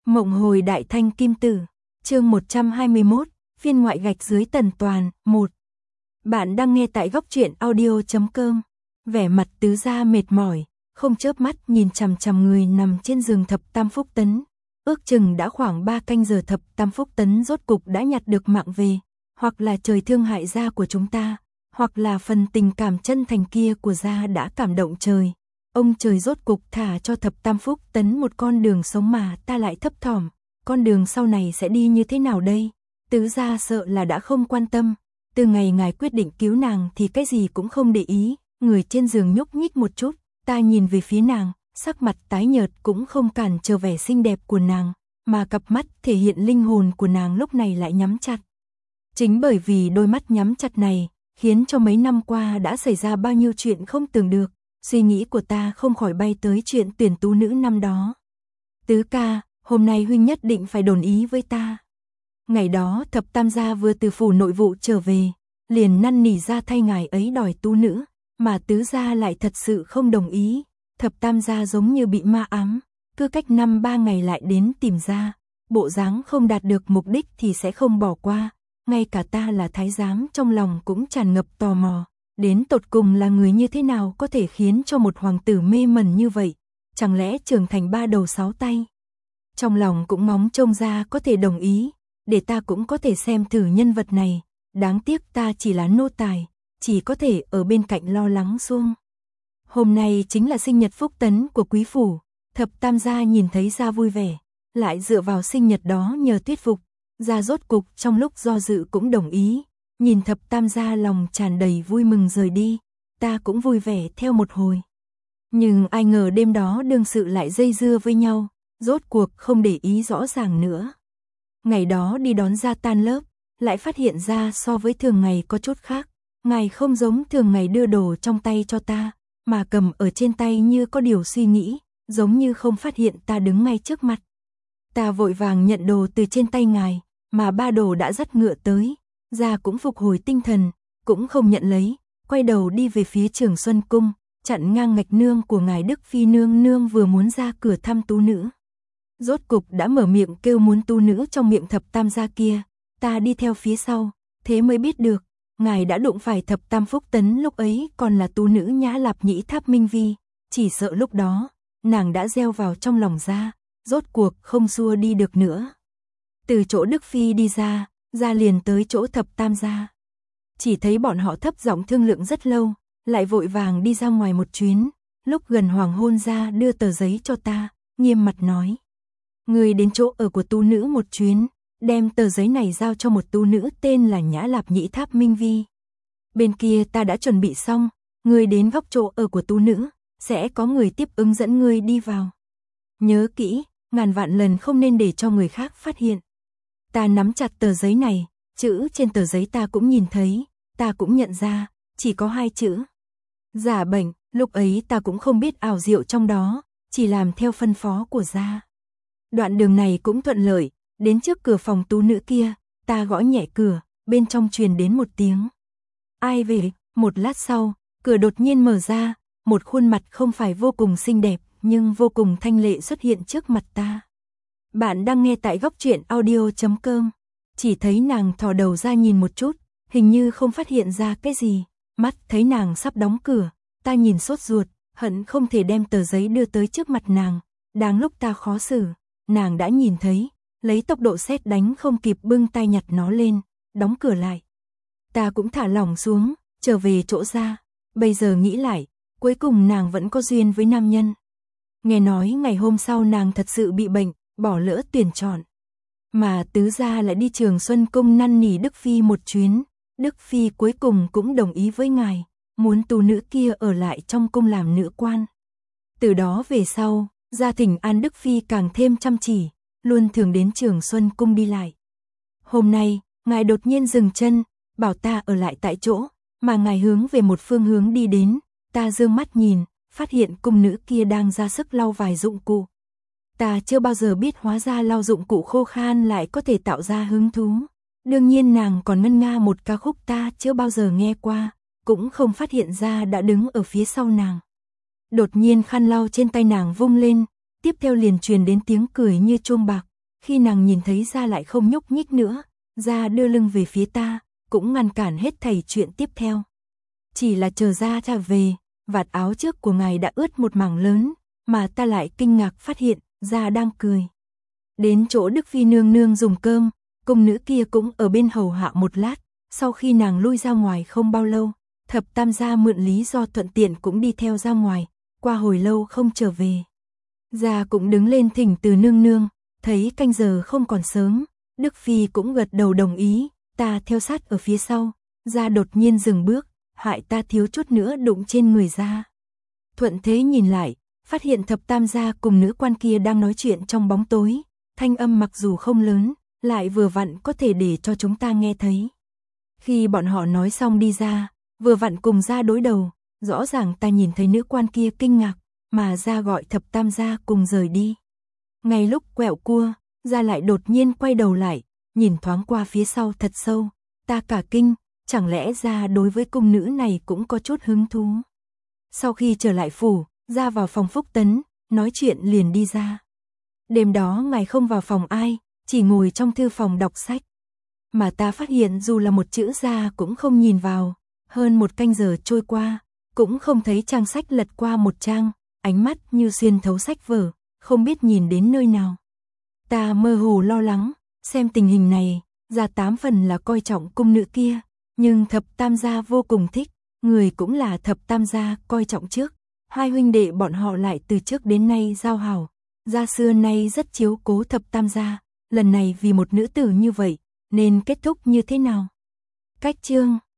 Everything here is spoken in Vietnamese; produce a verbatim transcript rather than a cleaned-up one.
Mộng hồi đại thanh kim tử, chương một trăm hai mươi mốt, phiên ngoại gạch dưới tần toàn, một. Bạn đang nghe tại góc truyện audio chấm com. Vẻ mặt Tứ Gia mệt mỏi, không chớp mắt nhìn chằm chằm người nằm trên giường thập tam phúc tấn. Ước chừng đã khoảng ba canh giờ thập tam phúc tấn rốt cục đã nhặt được mạng về, hoặc là trời thương hại gia của chúng ta, hoặc là phần tình cảm chân thành kia của gia đã cảm động trời. Ông trời rốt cục thả cho thập tam phúc tấn một con đường sống mà ta lại thấp thỏm, con đường sau này sẽ đi như thế nào đây? Tứ Gia sợ là đã không quan tâm, từ ngày ngài quyết định cứu nàng thì cái gì cũng không để ý, người trên giường nhúc nhích một chút, ta nhìn về phía nàng, sắc mặt tái nhợt cũng không cản trở vẻ xinh đẹp của nàng, mà cặp mắt thể hiện linh hồn của nàng lúc này lại nhắm chặt. Chính bởi vì đôi mắt nhắm chặt này, khiến cho mấy năm qua đã xảy ra bao nhiêu chuyện không tưởng được. Suy nghĩ của ta không khỏi bay tới chuyện tuyển tú nữ năm đó. Tứ ca, hôm nay huynh nhất định phải đồn ý với ta. Ngày đó thập tam gia vừa từ phủ nội vụ trở về, liền năn nỉ ra thay ngài ấy đòi tú nữ, mà tứ gia lại thật sự không đồng ý. Thập tam gia giống như bị ma ám, cứ cách năm ba ngày lại đến tìm ra, bộ dáng không đạt được mục đích thì sẽ không bỏ qua. Ngay cả ta là thái giám trong lòng cũng tràn ngập tò mò. Đến tột cùng là người như thế nào có thể khiến cho một hoàng tử mê mẩn như vậy, chẳng lẽ trưởng thành ba đầu sáu tay. Trong lòng cũng mong trông ra có thể đồng ý, để ta cũng có thể xem thử nhân vật này, đáng tiếc ta chỉ là nô tài, chỉ có thể ở bên cạnh lo lắng xuông. Hôm nay chính là sinh nhật phúc tấn của quý phủ, thập tam gia nhìn thấy gia vui vẻ, lại dựa vào sinh nhật đó nhờ thuyết phục, gia rốt cục trong lúc do dự cũng đồng ý. Nhìn thập tam gia lòng tràn đầy vui mừng rời đi, ta cũng vui vẻ theo một hồi. Nhưng ai ngờ đêm đó đương sự lại dây dưa với nhau, rốt cuộc không để ý rõ ràng nữa. Ngày đó đi đón gia tan lớp, lại phát hiện ra so với thường ngày có chút khác. Ngài không giống thường ngày đưa đồ trong tay cho ta, mà cầm ở trên tay như có điều suy nghĩ, giống như không phát hiện ta đứng ngay trước mặt. Ta vội vàng nhận đồ từ trên tay ngài, mà ba đồ đã dắt ngựa tới. Gia cũng phục hồi tinh thần, cũng không nhận lấy, quay đầu đi về phía Trường Xuân Cung, chặn ngang ngạch nương của ngài Đức Phi nương nương vừa muốn ra cửa thăm tú nữ. Rốt cục đã mở miệng kêu muốn tú nữ trong miệng thập tam gia kia, ta đi theo phía sau, thế mới biết được, ngài đã đụng phải thập tam phúc tấn lúc ấy còn là tú nữ Nhã Lạp Nhĩ Tháp Minh Vi, chỉ sợ lúc đó, nàng đã gieo vào trong lòng Gia, rốt cuộc không xua đi được nữa. Từ chỗ Đức Phi đi ra, Gia liền tới chỗ thập tam gia. Chỉ thấy bọn họ thấp giọng thương lượng rất lâu, lại vội vàng đi ra ngoài một chuyến, lúc gần hoàng hôn Gia đưa tờ giấy cho ta, nghiêm mặt nói. Người đến chỗ ở của tú nữ một chuyến, đem tờ giấy này giao cho một tú nữ tên là Nhã Lạp Nhĩ Tháp Minh Vi. Bên kia ta đã chuẩn bị xong, người đến góc chỗ ở của tú nữ, sẽ có người tiếp ứng dẫn người đi vào. Nhớ kỹ, ngàn vạn lần không nên để cho người khác phát hiện. Ta nắm chặt tờ giấy này, chữ trên tờ giấy ta cũng nhìn thấy, ta cũng nhận ra, chỉ có hai chữ. Giả bệnh, lúc ấy ta cũng không biết ảo diệu trong đó, chỉ làm theo phân phó của Gia. Đoạn đường này cũng thuận lợi, đến trước cửa phòng tú nữ kia, ta gõ nhẹ cửa, bên trong truyền đến một tiếng. Ai về? Một lát sau, cửa đột nhiên mở ra, một khuôn mặt không phải vô cùng xinh đẹp, nhưng vô cùng thanh lệ xuất hiện trước mặt ta. Bạn đang nghe tại góc truyện audio chấm com. Chỉ thấy nàng thò đầu ra nhìn một chút, hình như không phát hiện ra cái gì. Mắt thấy nàng sắp đóng cửa, ta nhìn sốt ruột, hận không thể đem tờ giấy đưa tới trước mặt nàng. Đáng lúc ta khó xử, nàng đã nhìn thấy, lấy tốc độ sét đánh không kịp bưng tay nhặt nó lên, đóng cửa lại. Ta cũng thả lỏng xuống, trở về chỗ Gia. Bây giờ nghĩ lại, cuối cùng nàng vẫn có duyên với nam nhân. Nghe nói ngày hôm sau nàng thật sự bị bệnh, bỏ lỡ tuyển chọn. Mà tứ gia lại đi Trường Xuân Cung năn nỉ Đức Phi một chuyến, Đức Phi cuối cùng cũng đồng ý với ngài, muốn tú nữ kia ở lại trong cung làm nữ quan. Từ đó về sau, Gia thỉnh an Đức Phi càng thêm chăm chỉ, luôn thường đến Trường Xuân Cung đi lại. Hôm nay, ngài đột nhiên dừng chân, bảo ta ở lại tại chỗ, mà ngài hướng về một phương hướng đi đến, ta dương mắt nhìn, phát hiện cung nữ kia đang ra sức lau vài dụng cụ. Ta chưa bao giờ biết hóa ra lau dụng cụ khô khan lại có thể tạo ra hứng thú. Đương nhiên nàng còn ngân nga một ca khúc ta chưa bao giờ nghe qua, cũng không phát hiện ra đã đứng ở phía sau nàng. Đột nhiên khăn lau trên tay nàng vung lên, tiếp theo liền truyền đến tiếng cười như chuông bạc, Khi nàng nhìn thấy Gia lại không nhúc nhích nữa, Gia đưa lưng về phía ta, cũng ngăn cản hết thảy chuyện tiếp theo. Chỉ là chờ Gia trở về, vạt áo trước của ngài đã ướt một mảng lớn, mà ta lại kinh ngạc phát hiện, Gia đang cười. Đến chỗ Đức Phi nương nương dùng cơm, cung nữ kia cũng ở bên hầu hạ một lát, sau khi nàng lui ra ngoài không bao lâu, Thập Tam gia mượn lý do thuận tiện cũng đi theo ra ngoài, qua hồi lâu không trở về. Gia cũng đứng lên thỉnh từ nương nương, thấy canh giờ không còn sớm, Đức Phi cũng gật đầu đồng ý, ta theo sát ở phía sau, Gia đột nhiên dừng bước, hại ta thiếu chút nữa đụng trên người Gia. Thuận thế nhìn lại, phát hiện Thập Tam gia cùng nữ quan kia đang nói chuyện trong bóng tối, thanh âm mặc dù không lớn, lại vừa vặn có thể để cho chúng ta nghe thấy. Khi bọn họ nói xong đi ra, vừa vặn cùng Gia đối đầu, rõ ràng ta nhìn thấy nữ quan kia kinh ngạc, mà Gia gọi Thập Tam gia cùng rời đi. Ngay lúc quẹo cua, Gia lại đột nhiên quay đầu lại, nhìn thoáng qua phía sau thật sâu, ta cả kinh, chẳng lẽ Gia đối với cung nữ này cũng có chút hứng thú. Sau khi trở lại phủ, Gia vào phòng Phúc Tấn, nói chuyện liền đi ra. Đêm đó ngài không vào phòng ai, chỉ ngồi trong thư phòng đọc sách. Mà ta phát hiện dù là một chữ Gia cũng không nhìn vào, hơn một canh giờ trôi qua, cũng không thấy trang sách lật qua một trang, ánh mắt như xuyên thấu sách vở, không biết nhìn đến nơi nào. Ta mơ hồ lo lắng, xem tình hình này, Gia tám phần là coi trọng cung nữ kia, nhưng Thập Tam gia vô cùng thích, người cũng là Thập Tam gia coi trọng trước, hai huynh đệ bọn họ lại từ trước đến nay giao hảo, Gia xưa nay rất chiếu cố Thập Tam gia, lần này vì một nữ tử như vậy, nên kết thúc như thế nào? Cách chương